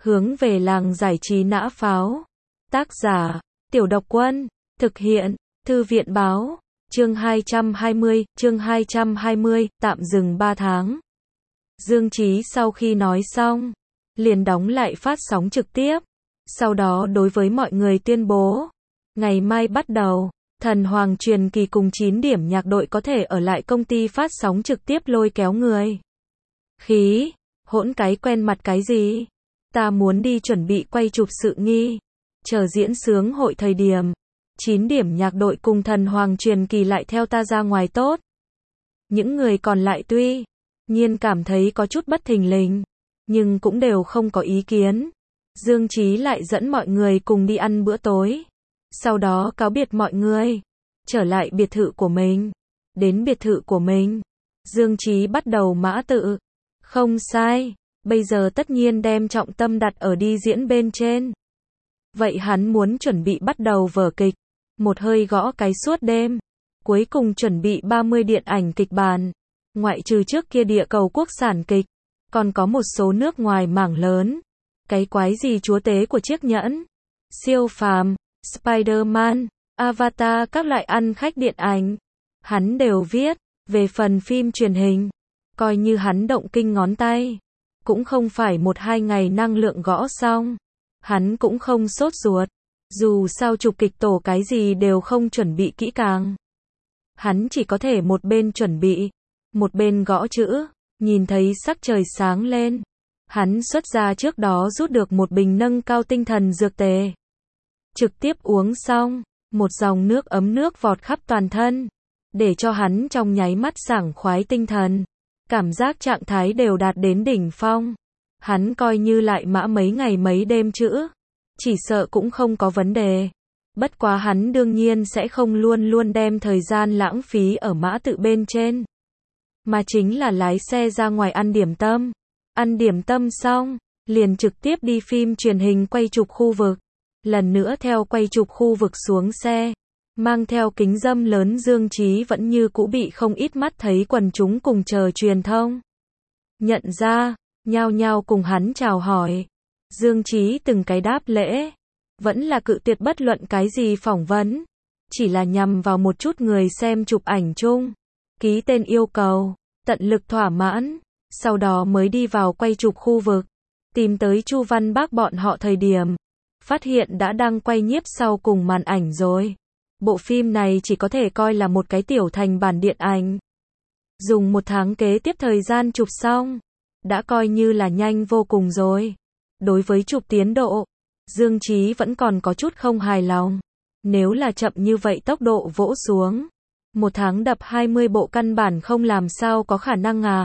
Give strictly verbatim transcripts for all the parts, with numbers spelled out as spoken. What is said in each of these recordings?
Hướng về làng giải trí nã pháo. Tác giả, Tiểu Độc Quân. Thực hiện, Thư viện báo. Chương hai trăm hai mươi, chương hai trăm hai mươi, tạm dừng ba tháng. Dương Chí sau khi nói xong, liền đóng lại phát sóng trực tiếp. Sau đó đối với mọi người tuyên bố, ngày mai bắt đầu, Thần Hoàng Truyền Kỳ cùng chín điểm nhạc đội có thể ở lại công ty phát sóng trực tiếp lôi kéo người. Khí, hỗn cái quen mặt cái gì? Ta muốn đi chuẩn bị quay chụp sự nghi. Chờ diễn sướng hội thời điểm, chín điểm nhạc đội cùng Thần Hoàng Truyền Kỳ lại theo ta ra ngoài tốt. Những người còn lại tuy nhiên cảm thấy có chút bất thình lình, nhưng cũng đều không có ý kiến. Dương Chí lại dẫn mọi người cùng đi ăn bữa tối. Sau đó cáo biệt mọi người, trở lại biệt thự của mình. Đến biệt thự của mình, Dương Chí bắt đầu mã tự. Không sai, bây giờ tất nhiên đem trọng tâm đặt ở đi diễn bên trên. Vậy hắn muốn chuẩn bị bắt đầu vở kịch, một hơi gõ cái suốt đêm. Cuối cùng chuẩn bị ba mươi điện ảnh kịch bản. Ngoại trừ trước kia địa cầu quốc sản kịch, còn có một số nước ngoài mảng lớn. Cái quái gì chúa tế của chiếc nhẫn, siêu phàm, Spider-Man, Avatar các loại ăn khách điện ảnh. Hắn đều viết. Về phần phim truyền hình, coi như hắn động kinh ngón tay, cũng không phải một hai ngày năng lượng gõ xong. Hắn cũng không sốt ruột. Dù sao chụp kịch tổ cái gì đều không chuẩn bị kỹ càng. Hắn chỉ có thể một bên chuẩn bị, một bên gõ chữ. Nhìn thấy sắc trời sáng lên, hắn xuất ra trước đó rút được một bình nâng cao tinh thần dược tề. Trực tiếp uống xong, một dòng nước ấm nước vọt khắp toàn thân, để cho hắn trong nháy mắt sảng khoái tinh thần. Cảm giác trạng thái đều đạt đến đỉnh phong. Hắn coi như lại mã mấy ngày mấy đêm chữ, chỉ sợ cũng không có vấn đề. Bất quá hắn đương nhiên sẽ không luôn luôn đem thời gian lãng phí ở mã tự bên trên, mà chính là lái xe ra ngoài ăn điểm tâm. Ăn điểm tâm xong, liền trực tiếp đi phim truyền hình quay chụp khu vực. Lần nữa theo quay chụp khu vực xuống xe, mang theo kính râm lớn Dương Chí vẫn như cũ bị không ít mắt thấy quần chúng cùng chờ truyền thông nhận ra, nhao nhao cùng hắn chào hỏi. Dương Chí từng cái đáp lễ, vẫn là cự tuyệt bất luận cái gì phỏng vấn, chỉ là nhằm vào một chút người xem chụp ảnh chung, ký tên yêu cầu, tận lực thỏa mãn. Sau đó mới đi vào quay chụp khu vực, tìm tới Chu Văn Bác bọn họ thời điểm, phát hiện đã đang quay nhiếp sau cùng màn ảnh rồi. Bộ phim này chỉ có thể coi là một cái tiểu thành bản điện ảnh. Dùng một tháng kế tiếp thời gian chụp xong, đã coi như là nhanh vô cùng rồi. Đối với chụp tiến độ, Dương Chí vẫn còn có chút không hài lòng. Nếu là chậm như vậy tốc độ vỗ xuống, một tháng đập hai mươi bộ căn bản không làm sao có khả năng à.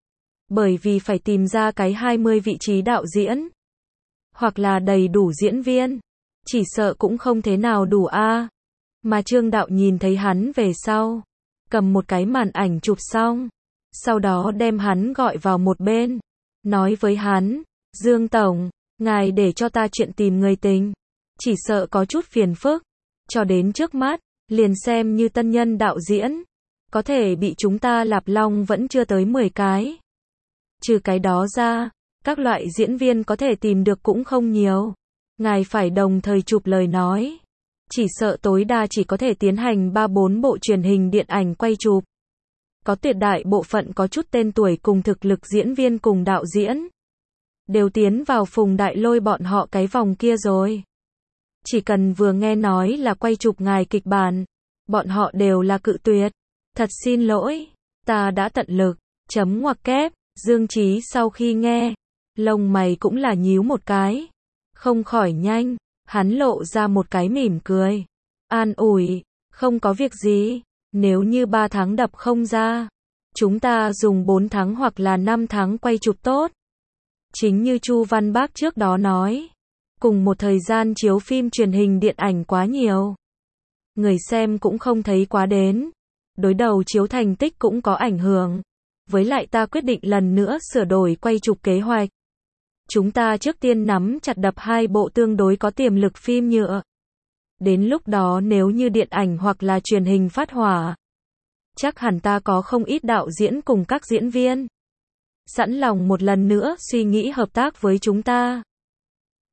Bởi vì phải tìm ra cái hai mươi vị trí đạo diễn, hoặc là đầy đủ diễn viên, chỉ sợ cũng không thế nào đủ a. À. Mà Trương đạo nhìn thấy hắn về sau, cầm một cái màn ảnh chụp xong, sau đó đem hắn gọi vào một bên, nói với hắn, Dương Tổng, ngài để cho ta chuyện tìm người tình, chỉ sợ có chút phiền phức, cho đến trước mắt, liền xem như tân nhân đạo diễn, có thể bị chúng ta lạp long vẫn chưa tới mười cái. Trừ cái đó ra, các loại diễn viên có thể tìm được cũng không nhiều. Ngài phải đồng thời chụp lời nói, chỉ sợ tối đa chỉ có thể tiến hành ba bốn bộ truyền hình điện ảnh quay chụp. Có tuyệt đại bộ phận có chút tên tuổi cùng thực lực diễn viên cùng đạo diễn, đều tiến vào Phùng Đại Lôi bọn họ cái vòng kia rồi. Chỉ cần vừa nghe nói là quay chụp ngài kịch bản, bọn họ đều là cự tuyệt. Thật xin lỗi, ta đã tận lực, chấm ngoặc kép. Dương Chí sau khi nghe, lông mày cũng là nhíu một cái. Không khỏi nhanh, hắn lộ ra một cái mỉm cười. An ủi, không có việc gì, nếu như ba tháng đập không ra, chúng ta dùng bốn tháng hoặc là năm tháng quay chụp tốt. Chính như Chu Văn Bác trước đó nói, cùng một thời gian chiếu phim truyền hình điện ảnh quá nhiều, người xem cũng không thấy quá đến, đối đầu chiếu thành tích cũng có ảnh hưởng. Với lại ta quyết định lần nữa sửa đổi quay chụp kế hoạch. Chúng ta trước tiên nắm chặt đập hai bộ tương đối có tiềm lực phim nhựa. Đến lúc đó nếu như điện ảnh hoặc là truyền hình phát hỏa, chắc hẳn ta có không ít đạo diễn cùng các diễn viên sẵn lòng một lần nữa suy nghĩ hợp tác với chúng ta.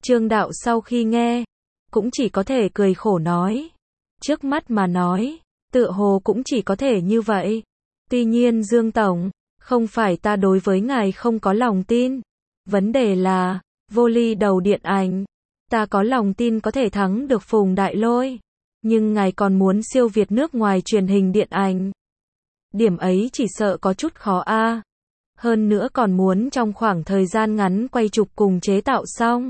Trương Đạo sau khi nghe, cũng chỉ có thể cười khổ nói. Trước mắt mà nói, tựa hồ cũng chỉ có thể như vậy. Tuy nhiên Dương Tổng, không phải ta đối với ngài không có lòng tin. Vấn đề là, vô ly đầu điện ảnh. Ta có lòng tin có thể thắng được Phùng Đại Lôi. Nhưng ngài còn muốn siêu việt nước ngoài truyền hình điện ảnh. Điểm ấy chỉ sợ có chút khó a. Hơn nữa còn muốn trong khoảng thời gian ngắn quay chụp cùng chế tạo xong.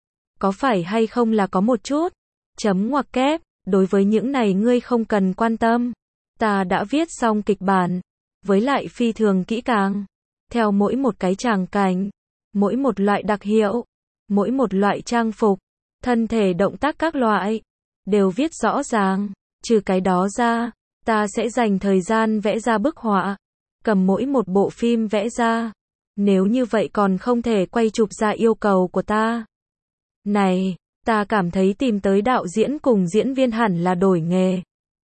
Có phải hay không là có một chút. Chấm ngoặc kép, đối với những này ngươi không cần quan tâm. Ta đã viết xong kịch bản. Với lại phi thường kỹ càng. Theo mỗi một cái tràng cảnh. Mỗi một loại đặc hiệu. Mỗi một loại trang phục. Thân thể động tác các loại. Đều viết rõ ràng. Trừ cái đó ra, ta sẽ dành thời gian vẽ ra bức họa. Cầm mỗi một bộ phim vẽ ra. Nếu như vậy còn không thể quay chụp ra yêu cầu của ta. Này, ta cảm thấy tìm tới đạo diễn cùng diễn viên hẳn là đổi nghề.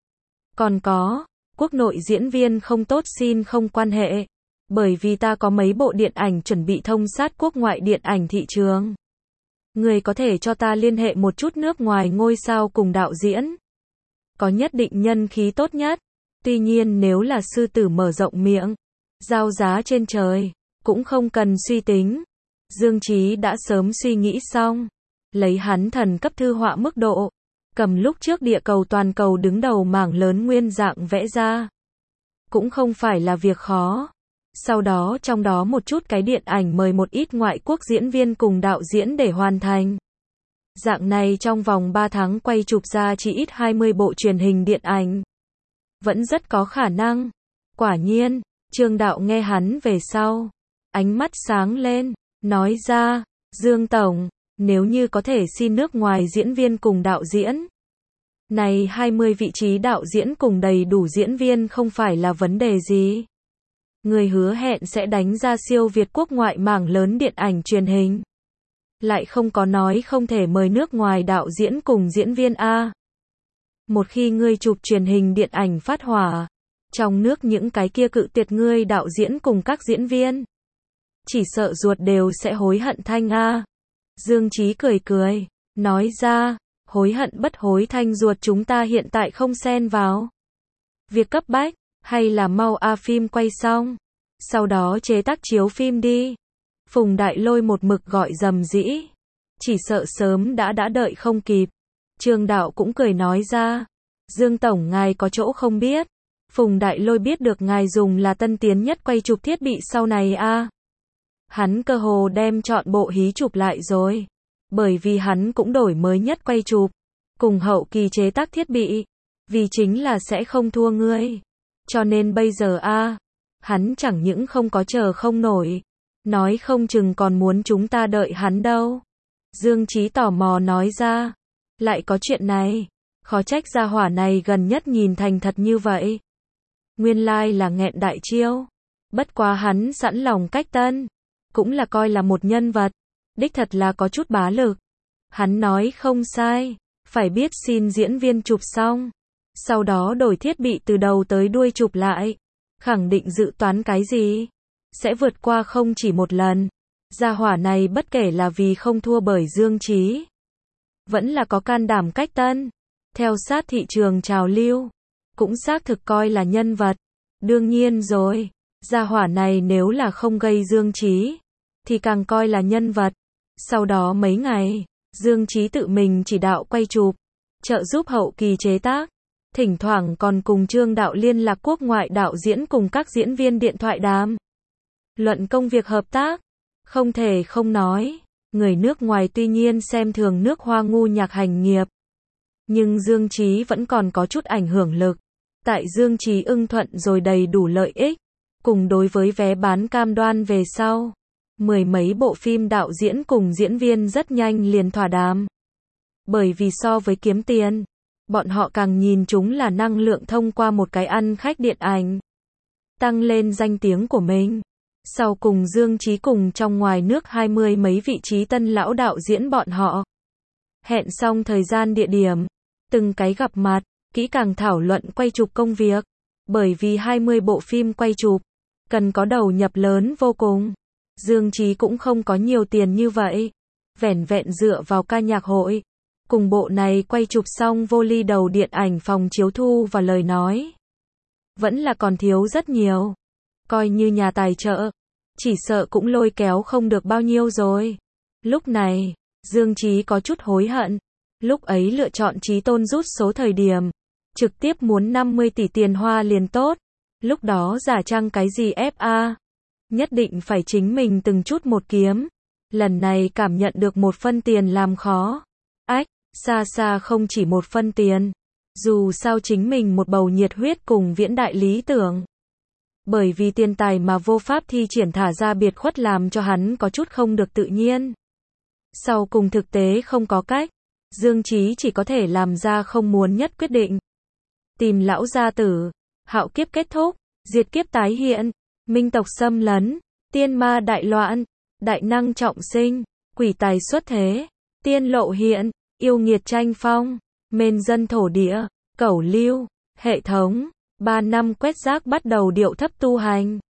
Còn có, quốc nội diễn viên không tốt xin không quan hệ. Bởi vì ta có mấy bộ điện ảnh chuẩn bị thông sát quốc ngoại điện ảnh thị trường. Người có thể cho ta liên hệ một chút nước ngoài ngôi sao cùng đạo diễn. Có nhất định nhân khí tốt nhất. Tuy nhiên nếu là sư tử mở rộng miệng, giao giá trên trời, cũng không cần suy tính. Dương Chí đã sớm suy nghĩ xong. Lấy hắn thần cấp thư họa mức độ. Cầm lúc trước địa cầu toàn cầu đứng đầu mảng lớn nguyên dạng vẽ ra. Cũng không phải là việc khó. Sau đó trong đó một chút cái điện ảnh mời một ít ngoại quốc diễn viên cùng đạo diễn để hoàn thành. Dạng này trong vòng ba tháng quay chụp ra chỉ ít hai mươi bộ truyền hình điện ảnh. Vẫn rất có khả năng. Quả nhiên, Trương Đạo nghe hắn về sau. Ánh mắt sáng lên, nói ra, Dương Tổng, nếu như có thể xin nước ngoài diễn viên cùng đạo diễn. Này hai mươi vị trí đạo diễn cùng đầy đủ diễn viên không phải là vấn đề gì. Người hứa hẹn sẽ đánh ra siêu Việt quốc ngoại mảng lớn điện ảnh truyền hình. Lại không có nói không thể mời nước ngoài đạo diễn cùng diễn viên A. Một khi ngươi chụp truyền hình điện ảnh phát hỏa, trong nước những cái kia cự tuyệt ngươi đạo diễn cùng các diễn viên. Chỉ sợ ruột đều sẽ hối hận thanh A. Dương Chí cười cười, nói ra, hối hận bất hối thanh ruột chúng ta hiện tại không xen vào. Việc cấp bách, hay là mau A phim quay xong, sau đó chế tác chiếu phim đi. Phùng Đại Lôi một mực gọi rầm rĩ, chỉ sợ sớm đã đã đợi không kịp. Trương Đạo cũng cười nói ra, Dương Tổng ngài có chỗ không biết. Phùng Đại Lôi biết được ngài dùng là tân tiến nhất quay chụp thiết bị sau này a. Hắn cơ hồ đem chọn bộ hí chụp lại rồi. Bởi vì hắn cũng đổi mới nhất quay chụp, cùng hậu kỳ chế tác thiết bị. Vì chính là sẽ không thua ngươi. Cho nên bây giờ a, hắn chẳng những không có chờ không nổi. Nói không chừng còn muốn chúng ta đợi hắn đâu. Dương Chí tò mò nói ra. Lại có chuyện này. Khó trách gia hỏa này gần nhất nhìn thành thật như vậy. Nguyên lai là nghẹn đại chiêu. Bất quá hắn sẵn lòng cách tân. Cũng là coi là một nhân vật. Đích thật là có chút bá lực. Hắn nói không sai. Phải biết xin diễn viên chụp xong. Sau đó đổi thiết bị từ đầu tới đuôi chụp lại. Khẳng định dự toán cái gì. Sẽ vượt qua không chỉ một lần. Gia hỏa này bất kể là vì không thua bởi Dương Chí. Vẫn là có can đảm cách tân. Theo sát thị trường trào lưu. Cũng xác thực coi là nhân vật. Đương nhiên rồi. Gia hỏa này nếu là không gây Dương Chí. Thì càng coi là nhân vật. Sau đó mấy ngày. Dương Chí tự mình chỉ đạo quay chụp. Trợ giúp hậu kỳ chế tác. Thỉnh thoảng còn cùng Trương Đạo liên lạc quốc ngoại đạo diễn cùng các diễn viên điện thoại đàm. Luận công việc hợp tác. Không thể không nói. Người nước ngoài tuy nhiên xem thường nước Hoa ngu nhạc hành nghiệp. Nhưng Dương Chí vẫn còn có chút ảnh hưởng lực. Tại Dương Chí ưng thuận rồi đầy đủ lợi ích. Cùng đối với vé bán cam đoan về sau. Mười mấy bộ phim đạo diễn cùng diễn viên rất nhanh liền thỏa đàm. Bởi vì so với kiếm tiền. Bọn họ càng nhìn chúng là năng lượng thông qua một cái ăn khách điện ảnh. Tăng lên danh tiếng của mình. Sau cùng Dương Chí cùng trong ngoài nước hai mươi mấy vị trí tân lão đạo diễn bọn họ. Hẹn xong thời gian địa điểm. Từng cái gặp mặt, kỹ càng thảo luận quay chụp công việc. Bởi vì hai mươi bộ phim quay chụp, cần có đầu nhập lớn vô cùng. Dương Chí cũng không có nhiều tiền như vậy. vẻn vẹn dựa vào ca nhạc hội. Cùng bộ này quay chụp xong vô ly đầu điện ảnh phòng chiếu thu và lời nói. Vẫn là còn thiếu rất nhiều. Coi như nhà tài trợ. Chỉ sợ cũng lôi kéo không được bao nhiêu rồi. Lúc này, Dương Chí có chút hối hận. Lúc ấy lựa chọn Chí Tôn rút số thời điểm. Trực tiếp muốn năm mươi tỷ tiền hoa liền tốt. Lúc đó giả trang cái gì ép a. Nhất định phải chính mình từng chút một kiếm. Lần này cảm nhận được một phân tiền làm khó. Ách, xa xa không chỉ một phân tiền. Dù sao chính mình một bầu nhiệt huyết cùng viễn đại lý tưởng. Bởi vì tiền tài mà vô pháp thi triển thả ra biệt khuất làm cho hắn có chút không được tự nhiên. Sau cùng thực tế không có cách. Dương Chí chỉ có thể làm ra không muốn nhất quyết định. Tìm lão gia tử. Hạo kiếp kết thúc. Diệt kiếp tái hiện. Minh tộc xâm lấn. Tiên ma đại loạn. Đại năng trọng sinh. Quỷ tài xuất thế. Tiên lộ hiện. Yêu nghiệt tranh phong. Mên dân thổ địa. Cẩu lưu. Hệ thống. Ba năm quét rác bắt đầu điệu thấp tu hành.